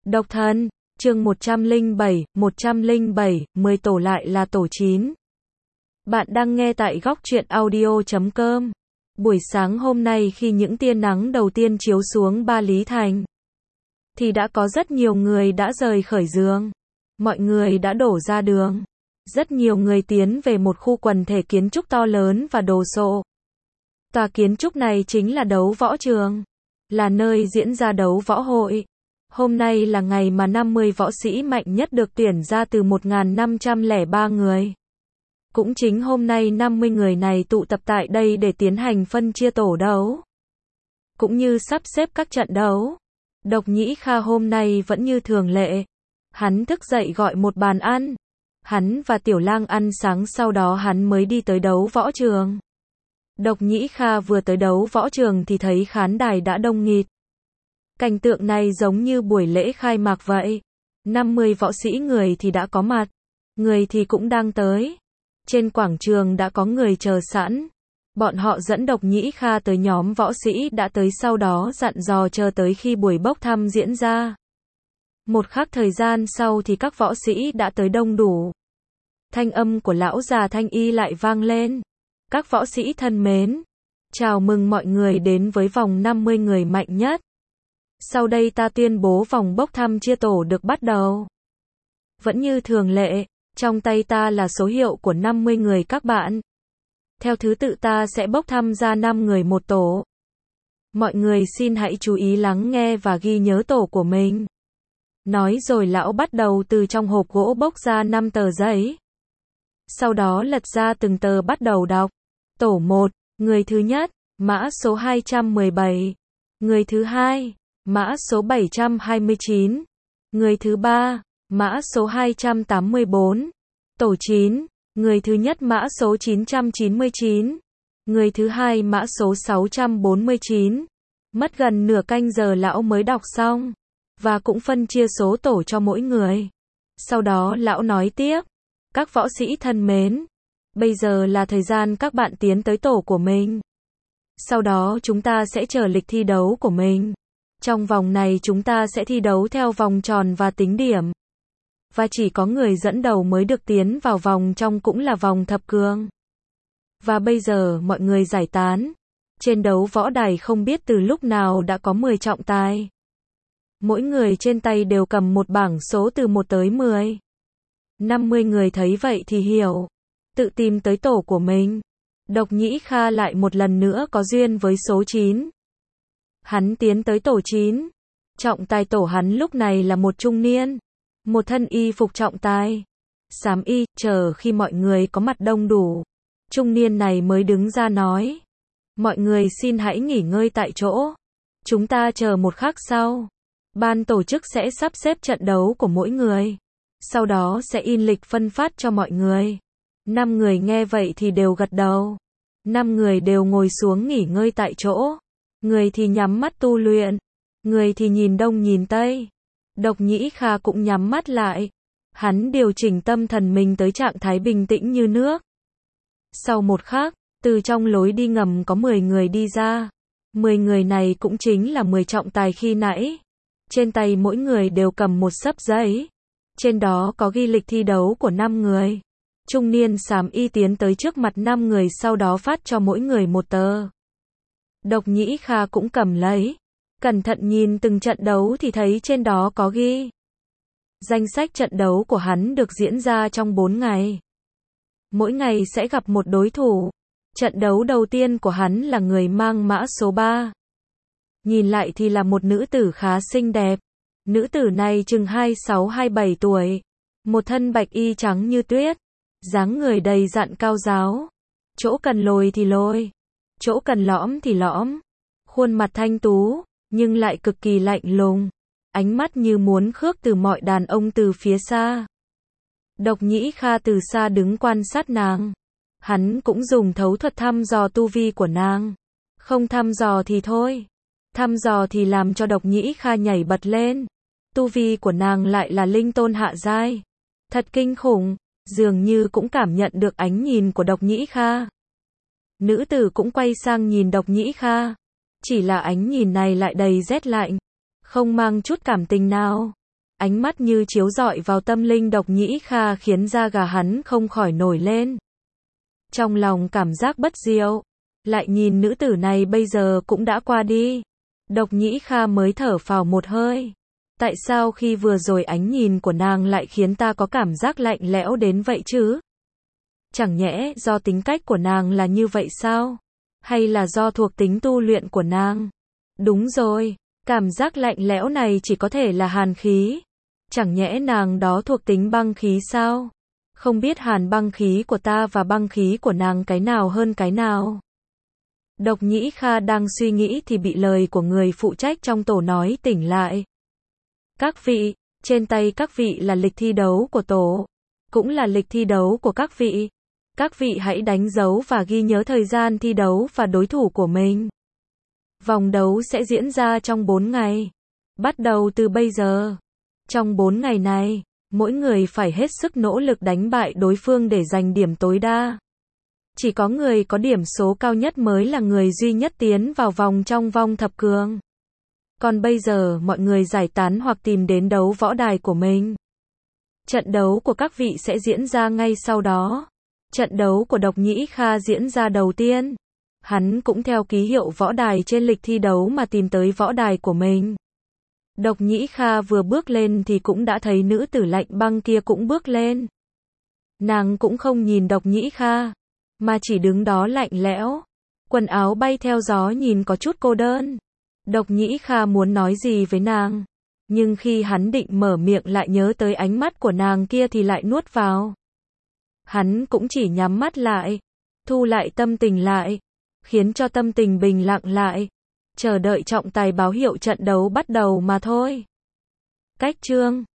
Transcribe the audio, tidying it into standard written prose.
Độc thân, chương 107, 10 tổ lại là tổ 9. Bạn đang nghe tại góc truyện audio.com. Buổi sáng hôm nay khi những tia nắng đầu tiên chiếu xuống Ba Lý Thành, thì đã có rất nhiều người đã rời khỏi giường. Mọi người đã đổ ra đường. Rất nhiều người tiến về một khu quần thể kiến trúc to lớn và đồ sộ. Tòa kiến trúc này chính là đấu võ trường, là nơi diễn ra đấu võ hội. Hôm nay là ngày mà 50 võ sĩ mạnh nhất được tuyển ra từ 1.503 người. Cũng chính hôm nay 50 người này tụ tập tại đây để tiến hành phân chia tổ đấu, cũng như sắp xếp các trận đấu. Độc Nhĩ Kha hôm nay vẫn như thường lệ. Hắn thức dậy gọi một bàn ăn. Hắn và Tiểu Lang ăn sáng, sau đó hắn mới đi tới đấu võ trường. Độc Nhĩ Kha vừa tới đấu võ trường thì thấy khán đài đã đông nghịt. Cảnh tượng này giống như buổi lễ khai mạc vậy. 50 võ sĩ người thì đã có mặt, người thì cũng đang tới. Trên quảng trường đã có người chờ sẵn. Bọn họ dẫn Độc Nhĩ Kha tới nhóm võ sĩ đã tới, sau đó dặn dò chờ tới khi buổi bốc thăm diễn ra. Một khắc thời gian sau thì các võ sĩ đã tới đông đủ. Thanh âm của lão già Thanh Y lại vang lên. Các võ sĩ thân mến, chào mừng mọi người đến với vòng 50 người mạnh nhất. Sau đây ta tuyên bố vòng bốc thăm chia tổ được bắt đầu. Vẫn như thường lệ, trong tay ta là số hiệu của 50 người các bạn. Theo thứ tự ta sẽ bốc thăm ra 5 người một tổ. Mọi người xin hãy chú ý lắng nghe và ghi nhớ tổ của mình. Nói rồi lão bắt đầu từ trong hộp gỗ bốc ra 5 tờ giấy. Sau đó lật ra từng tờ bắt đầu đọc. Tổ 1, người thứ nhất, mã số 217. Người thứ hai, mã số 729. Người thứ ba, mã số 284. Tổ 9, người thứ nhất mã số 999. Người thứ hai mã số 649. Mất gần nửa canh giờ lão mới đọc xong, và cũng phân chia số tổ cho mỗi người. Sau đó lão nói tiếp, các võ sĩ thân mến, bây giờ là thời gian các bạn tiến tới tổ của mình. Sau đó chúng ta sẽ chờ lịch thi đấu của mình. Trong vòng này chúng ta sẽ thi đấu theo vòng tròn và tính điểm. Và chỉ có người dẫn đầu mới được tiến vào vòng trong, cũng là vòng thập cường. Và bây giờ mọi người giải tán. Trên đấu võ đài không biết từ lúc nào đã có 10 trọng tài. Mỗi người trên tay đều cầm một bảng số từ 1 tới 10. 50 người thấy vậy thì hiểu, tự tìm tới tổ của mình. Độc Nhĩ Kha lại một lần nữa có duyên với số 9. Hắn tiến tới tổ 9. Trọng tài tổ hắn lúc này là một trung niên, một thân y phục trọng tài xám y. Chờ khi mọi người có mặt đông đủ, trung niên này mới đứng ra nói, mọi người xin hãy nghỉ ngơi tại chỗ. Chúng ta chờ một khắc sau. Ban tổ chức sẽ sắp xếp trận đấu của mỗi người. Sau đó sẽ in lịch phân phát cho mọi người. 5 người nghe vậy thì đều gật đầu. 5 người đều ngồi xuống nghỉ ngơi tại chỗ. Người thì nhắm mắt tu luyện, người thì nhìn đông nhìn tây. Độc Nhĩ Kha cũng nhắm mắt lại. Hắn điều chỉnh tâm thần mình tới trạng thái bình tĩnh như nước. Sau một khắc, từ trong lối đi ngầm có 10 người đi ra. 10 người này cũng chính là 10 trọng tài khi nãy. Trên tay mỗi người đều cầm một xấp giấy. Trên đó có ghi lịch thi đấu của 5 người. Trung niên xám y tiến tới trước mặt 5 người, sau đó phát cho mỗi người một tờ. Độc Nhĩ Kha cũng cầm lấy, cẩn thận nhìn từng trận đấu thì thấy trên đó có ghi danh sách trận đấu của hắn được diễn ra trong 4 ngày. Mỗi ngày sẽ gặp một đối thủ. Trận đấu đầu tiên của hắn là người mang mã số 3. Nhìn lại thì là một nữ tử khá xinh đẹp. Nữ tử này chừng 26-27 tuổi. Một thân bạch y trắng như tuyết. Dáng người đầy dặn cao ráo. Chỗ cần lồi thì lồi, chỗ cần lõm thì lõm. Khuôn mặt thanh tú, nhưng lại cực kỳ lạnh lùng. Ánh mắt như muốn khước từ mọi đàn ông từ phía xa. Độc Nhĩ Kha từ xa đứng quan sát nàng. Hắn cũng dùng thấu thuật thăm dò tu vi của nàng. Không thăm dò thì thôi. Thăm dò thì làm cho Độc Nhĩ Kha nhảy bật lên. Tu vi của nàng lại là linh tôn hạ giai. Thật kinh khủng, dường như cũng cảm nhận được ánh nhìn của Độc Nhĩ Kha. Nữ tử cũng quay sang nhìn Độc Nhĩ Kha. Chỉ là ánh nhìn này lại đầy rét lạnh, không mang chút cảm tình nào. ánh mắt như chiếu rọi vào tâm linh Độc Nhĩ Kha khiến da gà hắn không khỏi nổi lên. Trong lòng cảm giác bất diệu, lại nhìn nữ tử này bây giờ cũng đã qua đi. Độc Nhĩ Kha mới thở phào một hơi. Tại sao khi vừa rồi ánh nhìn của nàng lại khiến ta có cảm giác lạnh lẽo đến vậy chứ? Chẳng nhẽ do tính cách của nàng là như vậy sao? Hay là do thuộc tính tu luyện của nàng? Đúng rồi, cảm giác lạnh lẽo này chỉ có thể là hàn khí. Chẳng nhẽ nàng đó thuộc tính băng khí sao? Không biết hàn băng khí của ta và băng khí của nàng cái nào hơn cái nào? Độc Nhĩ Kha đang suy nghĩ thì bị lời của người phụ trách trong tổ nói tỉnh lại. Các vị, trên tay các vị là lịch thi đấu của tổ, cũng là lịch thi đấu của các vị. Các vị hãy đánh dấu và ghi nhớ thời gian thi đấu và đối thủ của mình. Vòng đấu sẽ diễn ra trong 4 ngày, bắt đầu từ bây giờ. Trong 4 ngày này, mỗi người phải hết sức nỗ lực đánh bại đối phương để giành điểm tối đa. Chỉ có người có điểm số cao nhất mới là người duy nhất tiến vào vòng trong vòng thập cường. Còn bây giờ mọi người giải tán hoặc tìm đến đấu võ đài của mình. Trận đấu của các vị sẽ diễn ra ngay sau đó. Trận đấu của Độc Nhĩ Kha diễn ra đầu tiên. Hắn cũng theo ký hiệu võ đài trên lịch thi đấu mà tìm tới võ đài của mình. Độc Nhĩ Kha vừa bước lên thì cũng đã thấy nữ tử lạnh băng kia cũng bước lên. Nàng cũng không nhìn Độc Nhĩ Kha, mà chỉ đứng đó lạnh lẽo. Quần áo bay theo gió nhìn có chút cô đơn. Độc Nhĩ Kha muốn nói gì với nàng, nhưng khi hắn định mở miệng lại nhớ tới ánh mắt của nàng kia thì lại nuốt vào. Hắn cũng chỉ nhắm mắt lại, thu lại tâm tình lại, khiến cho tâm tình bình lặng lại, chờ đợi trọng tài báo hiệu trận đấu bắt đầu mà thôi. Cách chương